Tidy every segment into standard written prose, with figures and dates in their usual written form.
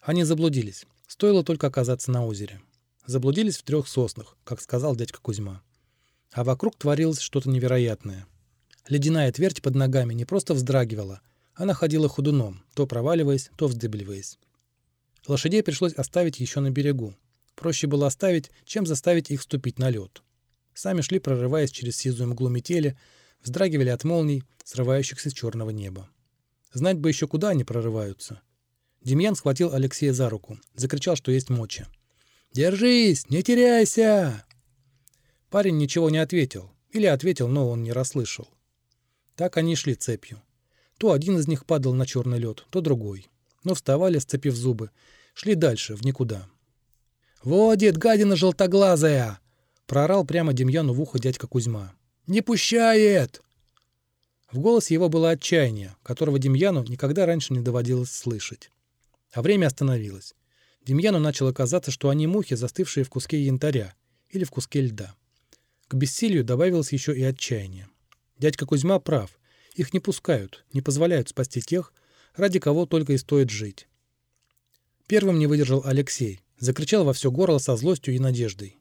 Они заблудились. Стоило только оказаться на озере. Заблудились в 3 соснах, как сказал дядька Кузьма. А вокруг творилось что-то невероятное. Ледяная твердь под ногами не просто вздрагивала, она ходила ходуном, то проваливаясь, то вздыбливаясь. Лошадей пришлось оставить еще на берегу. Проще было оставить, чем заставить их ступить на лед. Сами шли, прорываясь через сизую мглу метели, вздрагивали от молний, срывающихся с черного неба. Знать бы еще, куда они прорываются. Демьян схватил Алексея за руку, закричал, что есть мочи. «Держись! Не теряйся!» Парень ничего не ответил. Или ответил, но он не расслышал. Так они шли цепью. То один из них падал на черный лед, то другой. Но вставали, сцепив зубы. Шли дальше, в никуда. «Водит, гадина желтоглазая!» Проорал прямо Демьяну в ухо дядька Кузьма. «Не пущает!» В голосе его было отчаяние, которого Демьяну никогда раньше не доводилось слышать. А время остановилось. Демьяну начало казаться, что они мухи, застывшие в куске янтаря или в куске льда. К бессилию добавилось еще и отчаяние. Дядька Кузьма прав. Их не пускают, не позволяют спасти тех, ради кого только и стоит жить. Первым не выдержал Алексей. Закричал во все горло со злостью и надеждой.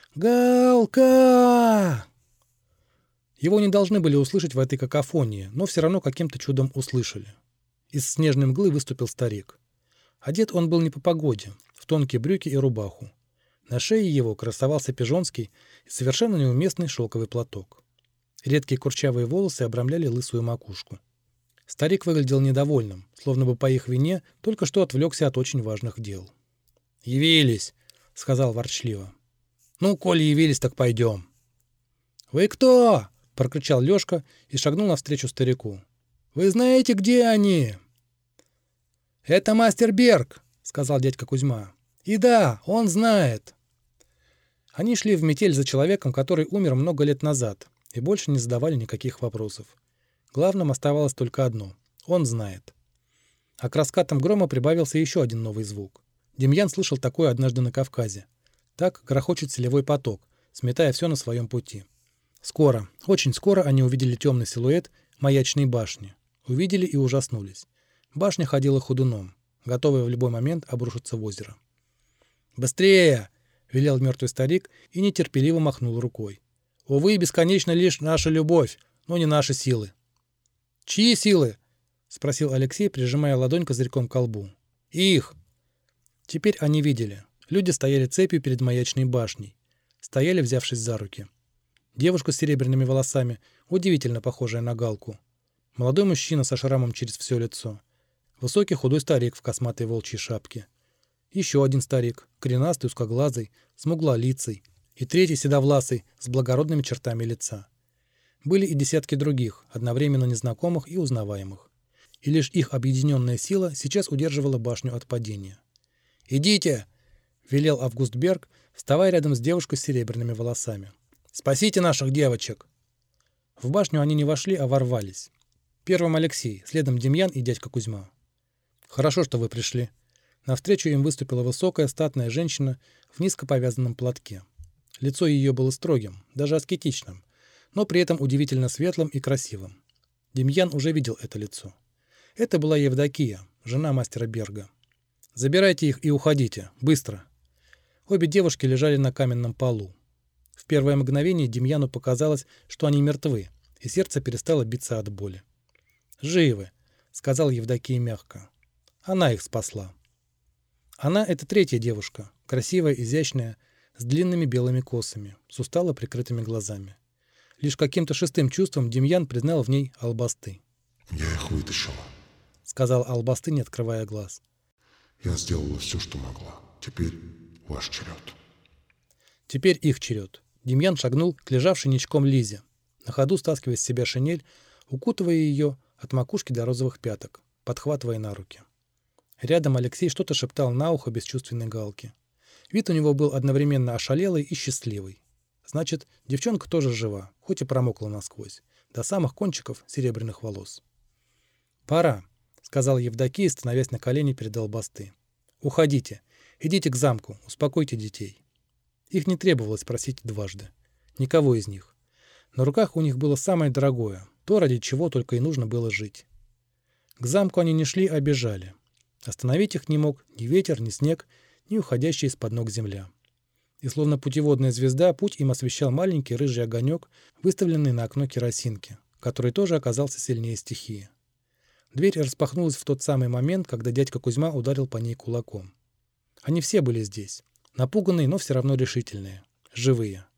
«Галка!» Его не должны были услышать в этой какофонии, но все равно каким-то чудом услышали. Из снежной мглы выступил старик. Одет он был не по погоде, в тонкие брюки и рубаху. На шее его красовался пижонский и совершенно неуместный шелковый платок. Редкие курчавые волосы обрамляли лысую макушку. Старик выглядел недовольным, словно бы по их вине только что отвлекся от очень важных дел. «Явились!» — сказал ворчливо. «Ну, коли явились, так пойдем». «Вы кто?» — прокричал Лешка и шагнул навстречу старику. «Вы знаете, где они?» «Это мастер Берг», — сказал дядька Кузьма. «И да, он знает». Они шли в метель за человеком, который умер много лет назад, и больше не задавали никаких вопросов. Главным оставалось только одно — он знает. А к раскатам грома прибавился еще один новый звук. Демьян слышал такое однажды на Кавказе. Так грохочет селевой поток, сметая все на своем пути. Скоро, очень скоро они увидели темный силуэт маячной башни. Увидели и ужаснулись. Башня ходила ходуном, готовая в любой момент обрушиться в озеро. «Быстрее!» — велел мертвый старик и нетерпеливо махнул рукой. «Увы, бесконечна лишь наша любовь, но не наши силы». «Чьи силы?» — спросил Алексей, прижимая ладонь козырьком к колбу. «Их!» Теперь они видели. Люди стояли цепью перед маячной башней. Стояли, взявшись за руки. Девушка с серебряными волосами, удивительно похожая на Галку. Молодой мужчина со шрамом через все лицо. Высокий худой старик в косматой волчьей шапке. Еще один старик, коренастый, узкоглазый, смуглолицый. И третий седовласый, с благородными чертами лица. Были и десятки других, одновременно незнакомых и узнаваемых. И лишь их объединенная сила сейчас удерживала башню от падения. «Идите!» — велел Август Берг, вставая рядом с девушкой с серебряными волосами. «Спасите наших девочек!» В башню они не вошли, а ворвались. Первым Алексей, следом Демьян и дядька Кузьма. «Хорошо, что вы пришли». Навстречу им выступила высокая статная женщина в низко повязанном платке. Лицо ее было строгим, даже аскетичным, но при этом удивительно светлым и красивым. Демьян уже видел это лицо. Это была Евдокия, жена мастера Берга. «Забирайте их и уходите. Быстро!» Обе девушки лежали на каменном полу. В первое мгновение Демьяну показалось, что они мертвы, и сердце перестало биться от боли. «Живы!» — сказал Евдокия мягко. Она их спасла. Она — это третья девушка, красивая, изящная, с длинными белыми косами, с устало прикрытыми глазами. Лишь каким-то шестым чувством Демьян признал в ней Албасты. «Я их вытащила», — сказал Албасты, не открывая глаз. «Я сделала все, что могла. Теперь ваш черед». Теперь их черед. Демьян шагнул к лежавшей ничком Лизе, на ходу стаскивая с себя шинель, укутывая ее от макушки до розовых пяток, подхватывая на руки. Рядом Алексей что-то шептал на ухо бесчувственной Галке. Вид у него был одновременно ошалелый и счастливый. Значит, девчонка тоже жива, хоть и промокла насквозь, до самых кончиков серебряных волос. «Пора», — сказал Евдокия, становясь на колени перед Албасты. «Уходите. Идите к замку, успокойте детей». Их не требовалось просить дважды. Никого из них. На руках у них было самое дорогое, то, ради чего только и нужно было жить. К замку они не шли, а бежали. Остановить их не мог ни ветер, ни снег, ни уходящая из-под ног земля. И словно путеводная звезда, путь им освещал маленький рыжий огонек, выставленный на окно керосинки, который тоже оказался сильнее стихии. Дверь распахнулась в тот самый момент, когда дядька Кузьма ударил по ней кулаком. Они все были здесь, напуганные, но все равно решительные, живые.